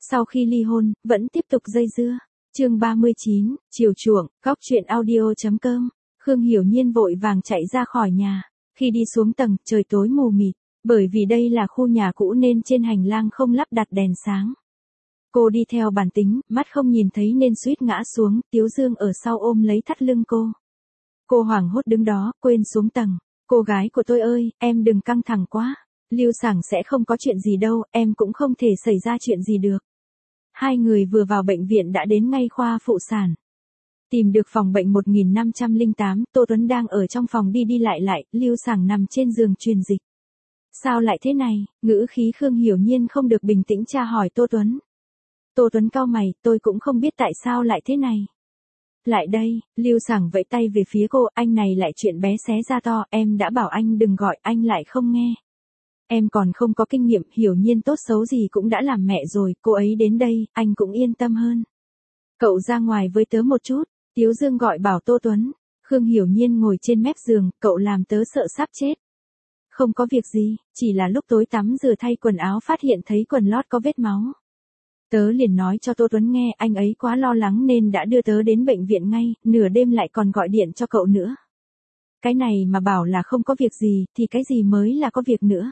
Sau khi ly hôn, vẫn tiếp tục dây dưa. Chương 39, chiều chuộng, góc truyện audio.com. Khương Hiểu Nhiên vội vàng chạy ra khỏi nhà. Khi đi xuống tầng, trời tối mù mịt, bởi vì đây là khu nhà cũ nên trên hành lang không lắp đặt đèn sáng. Cô đi theo bản tính, mắt không nhìn thấy nên suýt ngã xuống, Tiếu Dương ở sau ôm lấy thắt lưng cô. Cô hoảng hốt đứng đó, quên xuống tầng. Cô gái của tôi ơi, em đừng căng thẳng quá. Lưu Sảng sẽ không có chuyện gì đâu, em cũng không thể xảy ra chuyện gì được. Hai người vừa vào bệnh viện đã đến ngay khoa phụ sản. Tìm được phòng bệnh 1508, Tô Tuấn đang ở trong phòng đi đi lại, Lưu Sảng nằm trên giường truyền dịch. Sao lại thế này? Ngữ khí Khương Hiểu Nhiên không được bình tĩnh tra hỏi Tô Tuấn. Tô Tuấn cau mày, tôi cũng không biết tại sao lại thế này. Lại đây, Lưu Sảng vẫy tay về phía cô, anh này lại chuyện bé xé ra to, em đã bảo anh đừng gọi, anh lại không nghe. Em còn không có kinh nghiệm, Hiểu Nhiên tốt xấu gì cũng đã làm mẹ rồi, cô ấy đến đây, anh cũng yên tâm hơn. Cậu ra ngoài với tớ một chút, Tiếu Dương gọi bảo Tô Tuấn. Khương Hiểu Nhiên ngồi trên mép giường, cậu làm tớ sợ sắp chết. Không có việc gì, chỉ là lúc tối tắm rửa thay quần áo phát hiện thấy quần lót có vết máu. Tớ liền nói cho Tô Tuấn nghe, anh ấy quá lo lắng nên đã đưa tớ đến bệnh viện ngay, nửa đêm lại còn gọi điện cho cậu nữa. Cái này mà bảo là không có việc gì, thì cái gì mới là có việc nữa.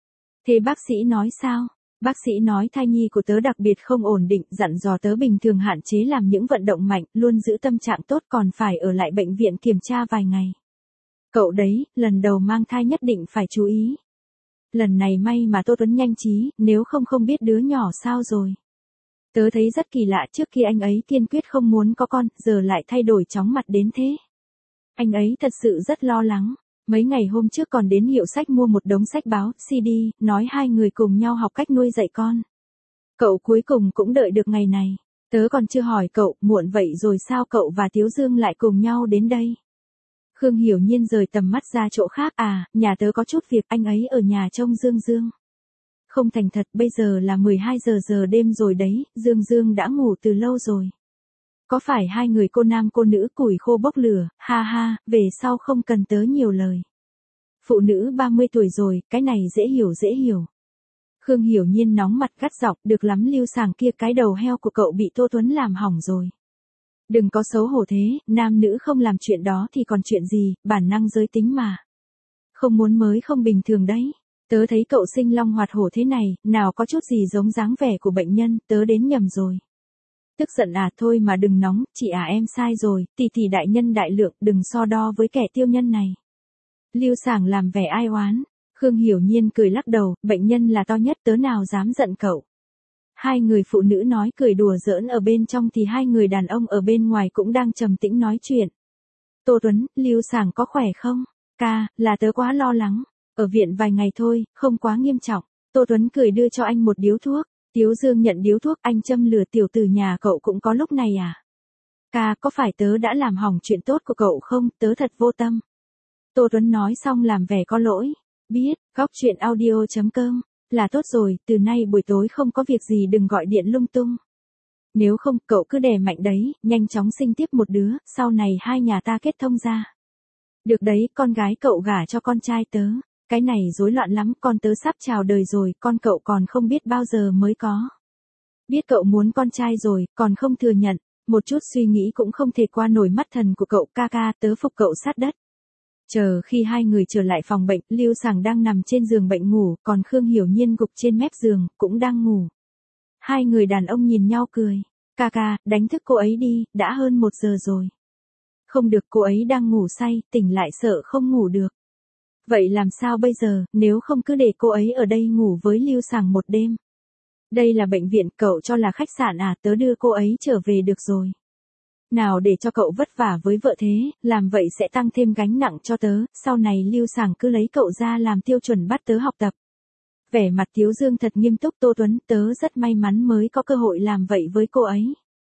Thế bác sĩ nói sao? Bác sĩ nói thai nhi của tớ đặc biệt không ổn định, dặn dò tớ bình thường hạn chế làm những vận động mạnh, luôn giữ tâm trạng tốt, còn phải ở lại bệnh viện kiểm tra vài ngày. Cậu đấy, lần đầu mang thai nhất định phải chú ý. Lần này may mà Tô Tuấn nhanh trí, nếu không không biết đứa nhỏ sao rồi. Tớ thấy rất kỳ lạ, trước kia anh ấy kiên quyết không muốn có con, giờ lại thay đổi chóng mặt đến thế. Anh ấy thật sự rất lo lắng. Mấy ngày hôm trước còn đến hiệu sách mua một đống sách báo, CD, nói hai người cùng nhau học cách nuôi dạy con. Cậu cuối cùng cũng đợi được ngày này. Tớ còn chưa hỏi cậu, muộn vậy rồi sao cậu và Tiếu Dương lại cùng nhau đến đây? Khương Hiểu Nhiên rời tầm mắt ra chỗ khác, nhà tớ có chút việc, anh ấy ở nhà trông Dương. Không thành thật, bây giờ là 12 giờ đêm rồi đấy, Dương đã ngủ từ lâu rồi. Có phải hai người cô nam cô nữ củi khô bốc lửa, ha ha, về sau không cần tớ nhiều lời. Phụ nữ 30 tuổi rồi, cái này dễ hiểu. Khương Hiểu Nhiên nóng mặt gắt giọng, được lắm Lưu Sảng kia, cái đầu heo của cậu bị Tô Tuấn làm hỏng rồi. Đừng có xấu hổ thế, nam nữ không làm chuyện đó thì còn chuyện gì, bản năng giới tính mà. Không muốn mới không bình thường đấy. Tớ thấy cậu sinh long hoạt hổ thế này, nào có chút gì giống dáng vẻ của bệnh nhân, tớ đến nhầm rồi. Tức giận thôi mà đừng nóng, chị em sai rồi, tỷ đại nhân đại lượng, đừng so đo với kẻ tiêu nhân này. Lưu Sảng làm vẻ ai oán. Khương Hiểu Nhiên cười lắc đầu, bệnh nhân là to nhất, tớ nào dám giận cậu. Hai người phụ nữ nói cười đùa giỡn ở bên trong thì hai người đàn ông ở bên ngoài cũng đang trầm tĩnh nói chuyện. Tô Tuấn, Lưu Sảng có khỏe không? Ca, là tớ quá lo lắng. Ở viện vài ngày thôi, không quá nghiêm trọng. Tô Tuấn cười đưa cho anh một điếu thuốc. Tiếu Dương nhận điếu thuốc, anh châm lửa, tiểu tử nhà cậu cũng có lúc này à? Ca, có phải tớ đã làm hỏng chuyện tốt của cậu không? Tớ thật vô tâm. Tô Tuấn nói xong làm vẻ có lỗi. Biết, góc truyện audio.com. Là tốt rồi, từ nay buổi tối không có việc gì đừng gọi điện lung tung. Nếu không, cậu cứ đè mạnh đấy, nhanh chóng sinh tiếp một đứa, sau này hai nhà ta kết thông ra. Được đấy, con gái cậu gả cho con trai tớ. Cái này rối loạn lắm, con tớ sắp chào đời rồi, con cậu còn không biết bao giờ mới có. Biết cậu muốn con trai rồi, còn không thừa nhận, một chút suy nghĩ cũng không thể qua nổi mắt thần của cậu, ca, tớ phục cậu sát đất. Chờ khi hai người trở lại phòng bệnh, Lưu Sảng đang nằm trên giường bệnh ngủ, còn Khương Hiểu Nhiên gục trên mép giường, cũng đang ngủ. Hai người đàn ông nhìn nhau cười. Ca, đánh thức cô ấy đi, đã hơn 1 giờ rồi. Không được, cô ấy đang ngủ say, tỉnh lại sợ không ngủ được. Vậy làm sao bây giờ, nếu không cứ để cô ấy ở đây ngủ với Lưu Sảng một đêm. Đây là bệnh viện, cậu cho là khách sạn tớ đưa cô ấy trở về được rồi. Nào để cho cậu vất vả với vợ thế, làm vậy sẽ tăng thêm gánh nặng cho tớ, sau này Lưu Sảng cứ lấy cậu ra làm tiêu chuẩn bắt tớ học tập. Vẻ mặt Tiếu Dương thật nghiêm túc. Tô Tuấn, tớ rất may mắn mới có cơ hội làm vậy với cô ấy.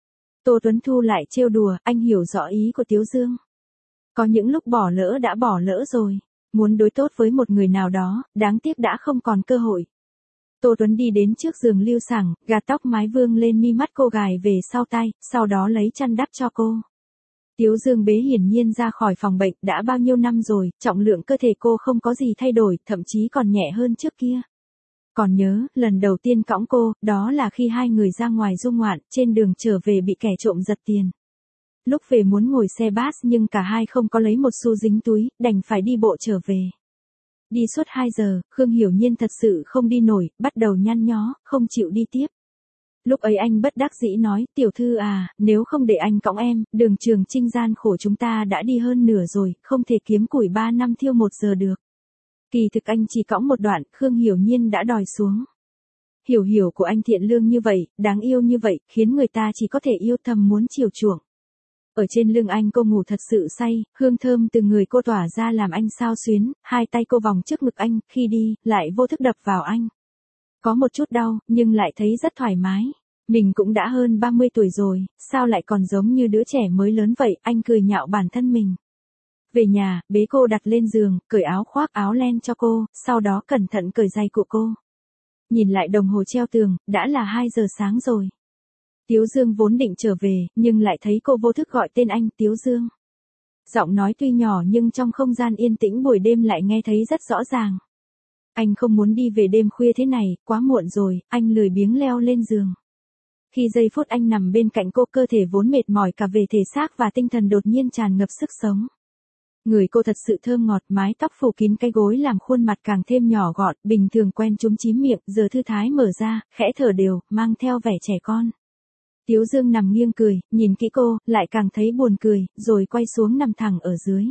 Tô Tuấn thu lại trêu đùa, anh hiểu rõ ý của Tiếu Dương. Có những lúc bỏ lỡ đã bỏ lỡ rồi. Muốn đối tốt với một người nào đó, đáng tiếc đã không còn cơ hội. Tô Tuấn đi đến trước giường Lưu Sảng, gạt tóc mái vương lên mi mắt cô gài về sau tai, sau đó lấy chăn đắp cho cô. Tiếu Dương bế hiển nhiên ra khỏi phòng bệnh, đã bao nhiêu năm rồi, trọng lượng cơ thể cô không có gì thay đổi, thậm chí còn nhẹ hơn trước kia. Còn nhớ, lần đầu tiên cõng cô, đó là khi hai người ra ngoài du ngoạn, trên đường trở về bị kẻ trộm giật tiền. Lúc về muốn ngồi xe bus nhưng cả hai không có lấy một xu dính túi, đành phải đi bộ trở về. Đi suốt 2 giờ, Khương Hiểu Nhiên thật sự không đi nổi, bắt đầu nhăn nhó, không chịu đi tiếp. Lúc ấy anh bất đắc dĩ nói, tiểu thư à, nếu không để anh cõng em, đường trường chinh gian khổ chúng ta đã đi hơn nửa rồi, không thể kiếm củi 3 năm thiêu 1 giờ được. Kỳ thực anh chỉ cõng một đoạn, Khương Hiểu Nhiên đã đòi xuống. Hiểu hiểu của anh thiện lương như vậy, đáng yêu như vậy, khiến người ta chỉ có thể yêu thầm muốn chiều chuộng. Ở trên lưng anh cô ngủ thật sự say, hương thơm từ người cô tỏa ra làm anh xao xuyến, hai tay cô vòng trước ngực anh, khi đi, lại vô thức đập vào anh. Có một chút đau, nhưng lại thấy rất thoải mái. Mình cũng đã hơn 30 tuổi rồi, sao lại còn giống như đứa trẻ mới lớn vậy, anh cười nhạo bản thân mình. Về nhà, bế cô đặt lên giường, cởi áo khoác áo len cho cô, sau đó cẩn thận cởi giày của cô. Nhìn lại đồng hồ treo tường, đã là 2 giờ sáng rồi. Tiếu Dương vốn định trở về, nhưng lại thấy cô vô thức gọi tên anh, Tiếu Dương. Giọng nói tuy nhỏ nhưng trong không gian yên tĩnh buổi đêm lại nghe thấy rất rõ ràng. Anh không muốn đi về đêm khuya thế này, quá muộn rồi, anh lười biếng leo lên giường. Khi giây phút anh nằm bên cạnh cô, cơ thể vốn mệt mỏi cả về thể xác và tinh thần đột nhiên tràn ngập sức sống. Người cô thật sự thơm ngọt, mái tóc phủ kín cái gối làm khuôn mặt càng thêm nhỏ gọn, bình thường quen chúm chím miệng, giờ thư thái mở ra, khẽ thở đều, mang theo vẻ trẻ con. Tiếu Dương nằm nghiêng cười, nhìn kỹ cô, lại càng thấy buồn cười, rồi quay xuống nằm thẳng ở dưới.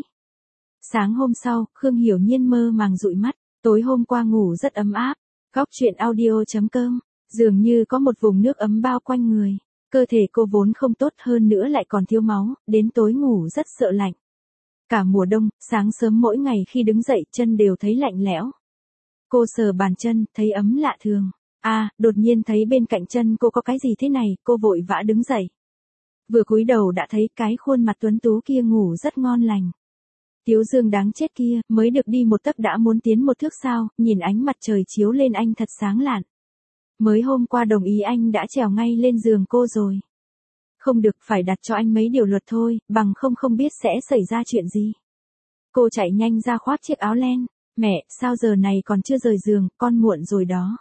Sáng hôm sau, Khương Hiểu Nhiên mơ màng dụi mắt, tối hôm qua ngủ rất ấm áp. Góc truyện audio.com, dường như có một vùng nước ấm bao quanh người. Cơ thể cô vốn không tốt hơn nữa lại còn thiếu máu, đến tối ngủ rất sợ lạnh. Cả mùa đông, sáng sớm mỗi ngày khi đứng dậy chân đều thấy lạnh lẽo. Cô sờ bàn chân, thấy ấm lạ thường. Đột nhiên thấy bên cạnh chân cô có cái gì thế này, cô vội vã đứng dậy. Vừa cúi đầu đã thấy cái khuôn mặt tuấn tú kia ngủ rất ngon lành. Tiếu Dương đáng chết kia, mới được đi một tấc đã muốn tiến một thước sao, nhìn ánh mặt trời chiếu lên anh thật sáng lạn. Mới hôm qua đồng ý anh đã trèo ngay lên giường cô rồi. Không được, phải đặt cho anh mấy điều luật thôi, bằng không biết sẽ xảy ra chuyện gì. Cô chạy nhanh ra khoác chiếc áo len. Mẹ, sao giờ này còn chưa rời giường, con muộn rồi đó.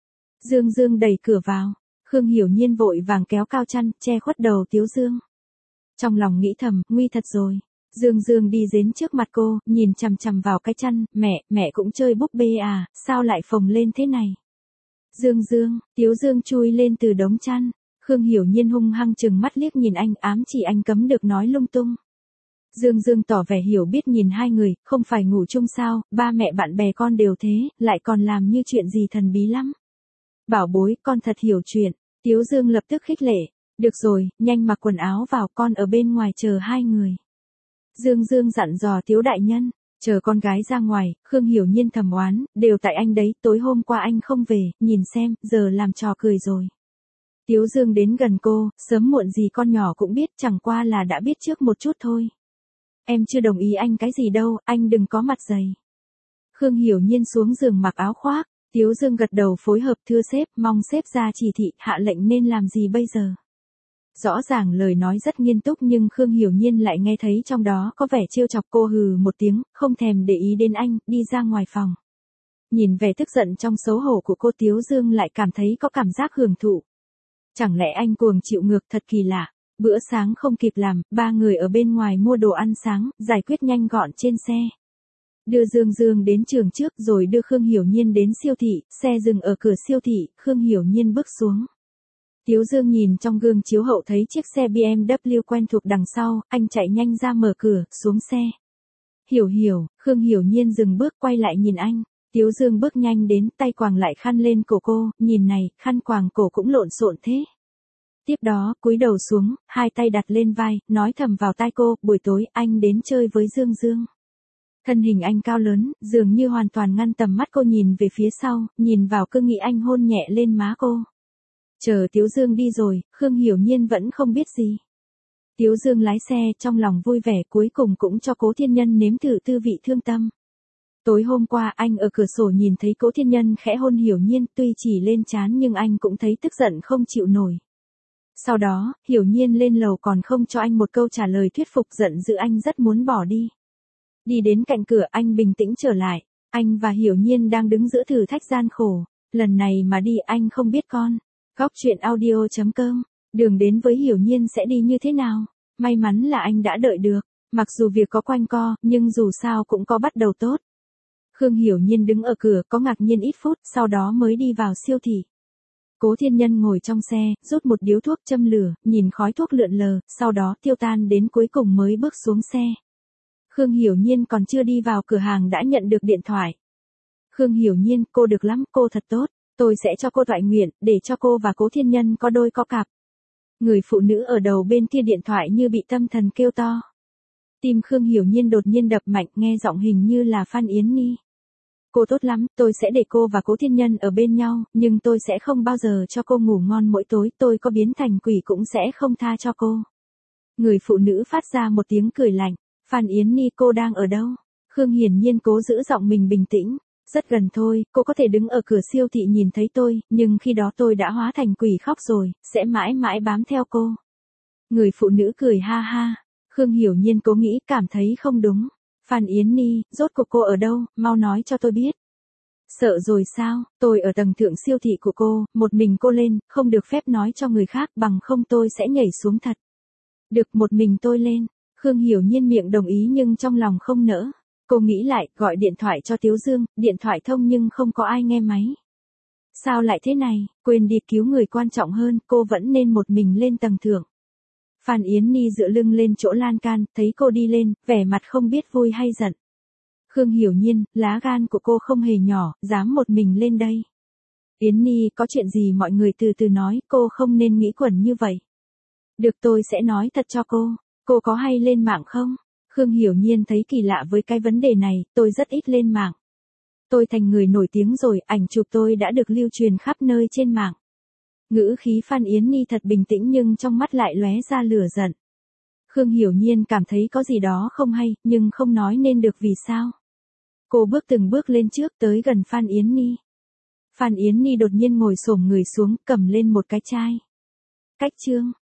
Dương đẩy cửa vào. Khương Hiểu Nhiên vội vàng kéo cao chăn, che khuất đầu Tiếu Dương. Trong lòng nghĩ thầm, nguy thật rồi. Dương đi đến trước mặt cô, nhìn chằm chằm vào cái chăn, mẹ cũng chơi búp bê à, sao lại phồng lên thế này? Tiếu Dương chui lên từ đống chăn. Khương Hiểu Nhiên hung hăng chừng mắt liếc nhìn anh, ám chỉ anh cấm được nói lung tung. Dương tỏ vẻ hiểu biết nhìn hai người, không phải ngủ chung sao, ba mẹ bạn bè con đều thế, lại còn làm như chuyện gì thần bí lắm. Bảo bối, con thật hiểu chuyện. Tiếu Dương lập tức khích lệ. Được rồi, nhanh mặc quần áo vào, con ở bên ngoài chờ hai người. Dương dặn dò Tiếu đại nhân. Chờ con gái ra ngoài, Khương Hiểu Nhiên thầm oán, đều tại anh đấy, tối hôm qua anh không về, nhìn xem, giờ làm trò cười rồi. Tiếu Dương đến gần cô, sớm muộn gì con nhỏ cũng biết, chẳng qua là đã biết trước một chút thôi. Em chưa đồng ý anh cái gì đâu, anh đừng có mặt dày. Khương Hiểu Nhiên xuống giường mặc áo khoác, Tiếu Dương gật đầu phối hợp, thưa sếp, mong sếp ra chỉ thị, hạ lệnh nên làm gì bây giờ. Rõ ràng lời nói rất nghiêm túc nhưng Khương Hiểu Nhiên lại nghe thấy trong đó có vẻ trêu chọc, cô hừ một tiếng, không thèm để ý đến anh, đi ra ngoài phòng. Nhìn vẻ tức giận trong xấu hổ của cô, Tiếu Dương lại cảm thấy có cảm giác hưởng thụ. Chẳng lẽ anh cuồng chịu ngược, thật kỳ lạ. Bữa sáng không kịp làm, ba người ở bên ngoài mua đồ ăn sáng, giải quyết nhanh gọn trên xe. Đưa Dương đến trường trước rồi đưa Khương Hiểu Nhiên đến siêu thị, xe dừng ở cửa siêu thị, Khương Hiểu Nhiên bước xuống. Tiếu Dương nhìn trong gương chiếu hậu thấy chiếc xe BMW quen thuộc đằng sau, anh chạy nhanh ra mở cửa, xuống xe. Hiểu, Khương Hiểu Nhiên dừng bước quay lại nhìn anh. Tiếu Dương bước nhanh đến, tay quàng lại khăn lên cổ cô, nhìn này, khăn quàng cổ cũng lộn xộn thế. Tiếp đó, cúi đầu xuống, hai tay đặt lên vai, nói thầm vào tai cô, buổi tối anh đến chơi với Dương. Thân hình anh cao lớn, dường như hoàn toàn ngăn tầm mắt cô, nhìn về phía sau, nhìn vào cứ nghĩ anh hôn nhẹ lên má cô. Chờ Tiếu Dương đi rồi, Khương Hiểu Nhiên vẫn không biết gì. Tiếu Dương lái xe, trong lòng vui vẻ, cuối cùng cũng cho Cố Thiên Nhân nếm thử tư vị thương tâm. Tối hôm qua anh ở cửa sổ nhìn thấy Cố Thiên Nhân khẽ hôn Hiểu Nhiên, tuy chỉ lên trán nhưng anh cũng thấy tức giận không chịu nổi. Sau đó, Hiểu Nhiên lên lầu còn không cho anh một câu trả lời thuyết phục, giận dữ anh rất muốn bỏ đi. Đi đến cạnh cửa anh bình tĩnh trở lại, anh và Hiểu Nhiên đang đứng giữa thử thách gian khổ. Lần này mà đi anh không biết con. Góc chuyện audio.com. Đường đến với Hiểu Nhiên sẽ đi như thế nào? May mắn là anh đã đợi được. Mặc dù việc có quanh co, nhưng dù sao cũng có bắt đầu tốt. Khương Hiểu Nhiên đứng ở cửa có ngạc nhiên ít phút, sau đó mới đi vào siêu thị. Cố Thiên Nhân ngồi trong xe, rút một điếu thuốc châm lửa, nhìn khói thuốc lượn lờ, sau đó tiêu tan đến cuối cùng mới bước xuống xe. Khương Hiểu Nhiên còn chưa đi vào cửa hàng đã nhận được điện thoại. Khương Hiểu Nhiên, cô được lắm, cô thật tốt. Tôi sẽ cho cô toại nguyện, để cho cô và Cố Thiên Nhân có đôi có cặp. Người phụ nữ ở đầu bên kia điện thoại như bị tâm thần kêu to. Tim Khương Hiểu Nhiên đột nhiên đập mạnh, nghe giọng hình như là Phan Yến Nhi. Cô tốt lắm, tôi sẽ để cô và Cố Thiên Nhân ở bên nhau, nhưng tôi sẽ không bao giờ cho cô ngủ ngon mỗi tối, tôi có biến thành quỷ cũng sẽ không tha cho cô. Người phụ nữ phát ra một tiếng cười lạnh. Phan Yến Nhi, cô đang ở đâu? Khương Hiển Nhiên cố giữ giọng mình bình tĩnh. Rất gần thôi, cô có thể đứng ở cửa siêu thị nhìn thấy tôi, nhưng khi đó tôi đã hóa thành quỷ khóc rồi, sẽ mãi mãi bám theo cô. Người phụ nữ cười ha ha. Khương Hiểu Nhiên cố nghĩ, cảm thấy không đúng. Phan Yến Nhi, rốt cuộc cô ở đâu, mau nói cho tôi biết. Sợ rồi sao, tôi ở tầng thượng siêu thị của cô, một mình cô lên, không được phép nói cho người khác, bằng không tôi sẽ nhảy xuống thật. Được, một mình tôi lên. Khương Hiểu Nhiên miệng đồng ý nhưng trong lòng không nỡ. Cô nghĩ lại, gọi điện thoại cho Tiếu Dương, điện thoại thông nhưng không có ai nghe máy. Sao lại thế này, quên đi, cứu người quan trọng hơn, cô vẫn nên một mình lên tầng thượng. Phan Yến Nhi dựa lưng lên chỗ lan can, thấy cô đi lên, vẻ mặt không biết vui hay giận. Khương Hiểu Nhiên, lá gan của cô không hề nhỏ, dám một mình lên đây. Yến Nhi, có chuyện gì mọi người từ từ nói, cô không nên nghĩ quẩn như vậy. Được, tôi sẽ nói thật cho cô có hay lên mạng không? Khương Hiểu Nhiên thấy kỳ lạ với cái vấn đề này, tôi rất ít lên mạng. Tôi thành người nổi tiếng rồi, ảnh chụp tôi đã được lưu truyền khắp nơi trên mạng. Ngữ khí Phan Yến Nhi thật bình tĩnh nhưng trong mắt lại lóe ra lửa giận. Khương Hiểu Nhiên cảm thấy có gì đó không hay, nhưng không nói nên được vì sao. Cô bước từng bước lên trước tới gần Phan Yến Nhi. Phan Yến Nhi đột nhiên ngồi xổm người xuống, cầm lên một cái chai. Cách chương.